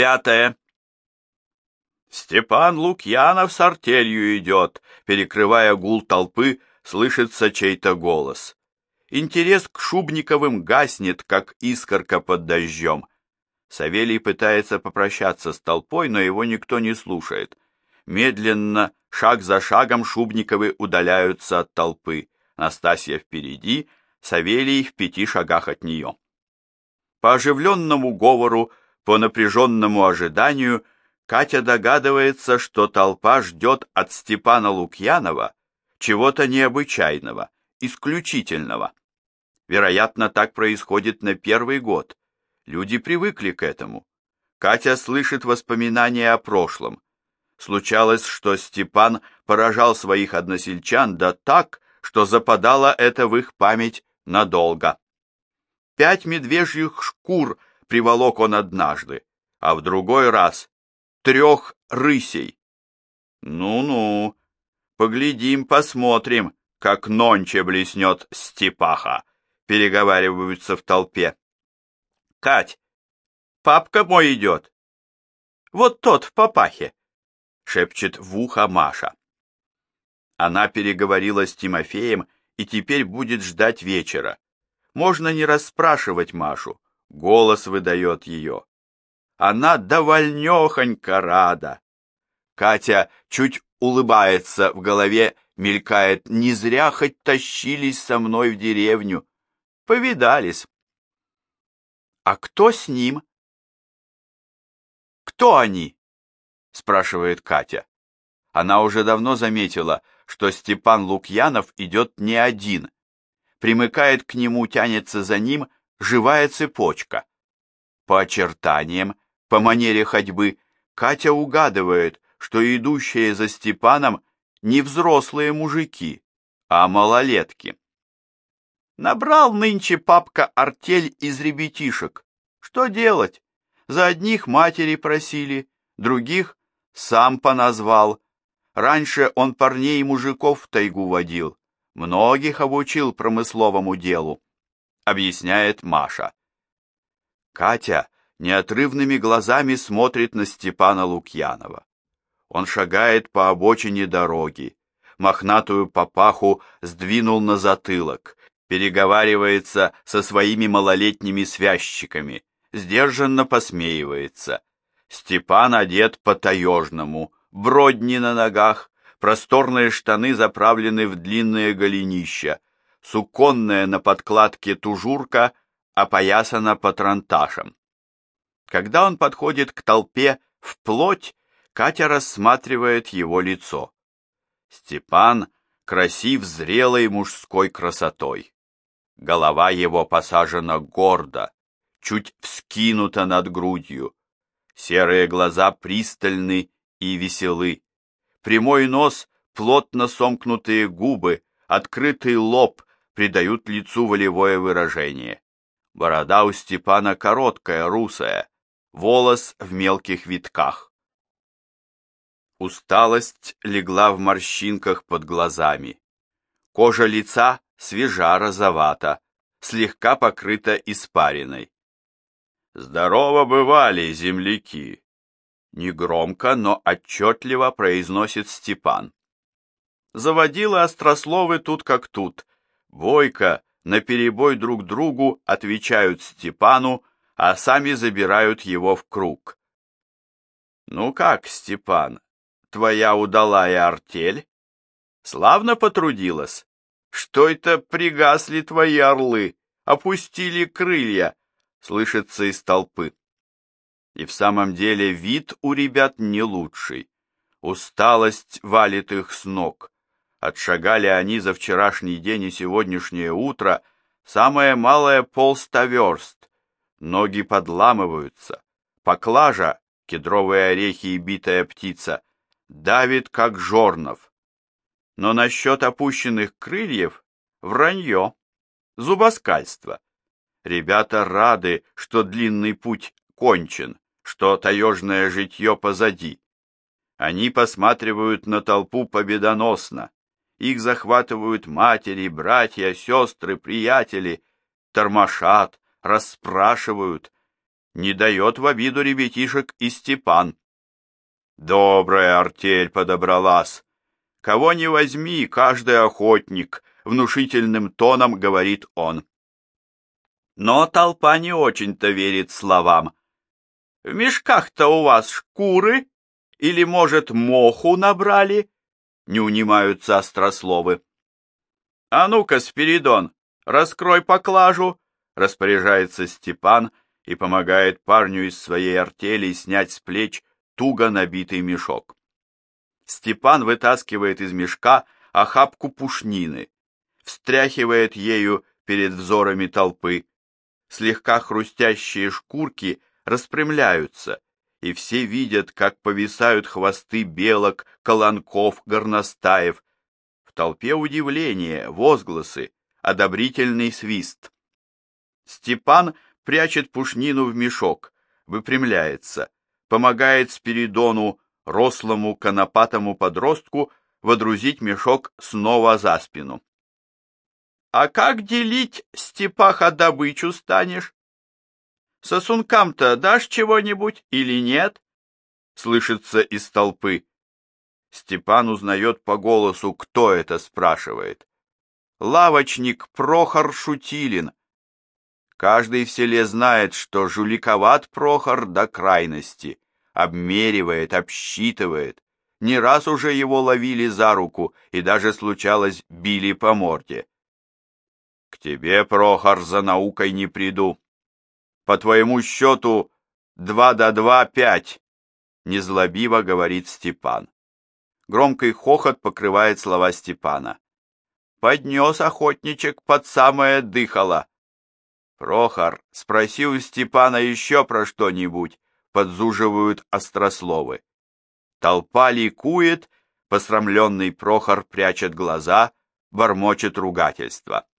5. Степан Лукьянов с артелью идет, перекрывая гул толпы, слышится чей-то голос. Интерес к Шубниковым гаснет, как искорка под дождем. Савелий пытается попрощаться с толпой, но его никто не слушает. Медленно, шаг за шагом, Шубниковы удаляются от толпы. Настасья впереди, Савелий в 5 шагах от нее. По оживленному говору, по напряженному ожиданию, Катя догадывается, что толпа ждет от Степана Лукьянова чего-то необычайного, исключительного. Вероятно, так происходит на первый год. Люди привыкли к этому. Катя слышит воспоминания о прошлом. Случалось, что Степан поражал своих односельчан да так, что западало это в их память надолго. 5 медвежьих шкур приволок он однажды, а в другой раз 3 рысей. Ну-ну, поглядим, посмотрим, как нонче блеснет Степаха, переговариваются в толпе. Кать, папка мой идет. Вот тот в папахе, шепчет в ухо Маша. Она переговорила с Тимофеем и теперь будет ждать вечера. Можно не расспрашивать Машу, голос выдает ее. Она довольнёхонько рада. Катя чуть улыбается, в голове мелькает: не зря хоть тащились со мной в деревню. Повидались. А кто с ним? Кто они? Спрашивает Катя. Она уже давно заметила, что Степан Лукьянов идет не один. Примыкает к нему, тянется за ним живая цепочка. По очертаниям, по манере ходьбы, Катя угадывает, что идущие за Степаном не взрослые мужики, а малолетки. Набрал нынче папка артель из ребятишек. Что делать? За одних матери просили, других сам поназвал. Раньше он парней и мужиков в тайгу водил, многих обучил промысловому делу, объясняет Маша. Катя неотрывными глазами смотрит на Степана Лукьянова. Он шагает по обочине дороги, мохнатую папаху сдвинул на затылок, переговаривается со своими малолетними связчиками, сдержанно посмеивается. Степан одет по-таежному, бродни на ногах, просторные штаны заправлены в длинные голенища, суконная на подкладке тужурка опоясана патронташем. Когда он подходит к толпе вплоть, Катя рассматривает его лицо. Степан красив зрелой мужской красотой. Голова его посажена гордо, чуть вскинута над грудью. Серые глаза пристальны и веселы. Прямой нос, плотно сомкнутые губы, открытый лоб придают лицу волевое выражение. Борода у Степана короткая, русая, волос в мелких витках. Усталость легла в морщинках под глазами. Кожа лица свежа, розовата, слегка покрыта испариной. «Здорово бывали, земляки!» Негромко, но отчетливо произносит Степан. Заводилы острословы тут как тут. Бойко, наперебой друг другу отвечают Степану, а сами забирают его в круг. «Ну как, Степан, твоя удалая артель? Славно потрудилась? Что это пригасли твои орлы, опустили крылья?» Слышится из толпы. И в самом деле вид у ребят не лучший. Усталость валит их с ног. Отшагали они за вчерашний день и сегодняшнее утро самое малое 100 верст. Ноги подламываются. Поклажа, кедровые орехи и битая птица, давит, как жорнов. Но насчет опущенных крыльев вранье, зубоскальство. Ребята рады, что длинный путь кончен, что таежное житье позади. Они посматривают на толпу победоносно. Их захватывают матери, братья, сестры, приятели, тормошат, расспрашивают. Не дает в обиду ребятишек и Степан. Добрая артель подобралась. Кого не возьми, каждый охотник, внушительным тоном говорит он. Но толпа не очень-то верит словам. В мешках-то у вас шкуры? Или, может, моху набрали? Не унимаются острословы. А ну-ка, Спиридон, раскрой поклажу, распоряжается Степан и помогает парню из своей артели снять с плеч туго набитый мешок. Степан вытаскивает из мешка охапку пушнины, встряхивает ею перед взорами толпы. Слегка хрустящие шкурки распрямляются, и все видят, как повисают хвосты белок, колонков, горностаев. В толпе удивление, возгласы, одобрительный свист. Степан прячет пушнину в мешок, выпрямляется, помогает Спиридону, рослому конопатому подростку, водрузить мешок снова за спину. «А как делить, Степаха, добычу станешь? Сосункам-то дашь чего-нибудь или нет?» Слышится из толпы. Степан узнает по голосу, кто это спрашивает. Лавочник Прохор Шутилин. Каждый в селе знает, что жуликоват Прохор до крайности. Обмеривает, обсчитывает. Не раз уже его ловили за руку и даже, случалось, били по морде. К тебе, Прохор, за наукой не приду. По твоему счету 2 до 2 – 5, незлобиво говорит Степан. Громкий хохот покрывает слова Степана. Поднес охотничек под самое дыхало. Прохор, спроси у Степана еще про что-нибудь, подзуживают острословы. Толпа ликует, посрамленный Прохор прячет глаза, бормочет ругательства.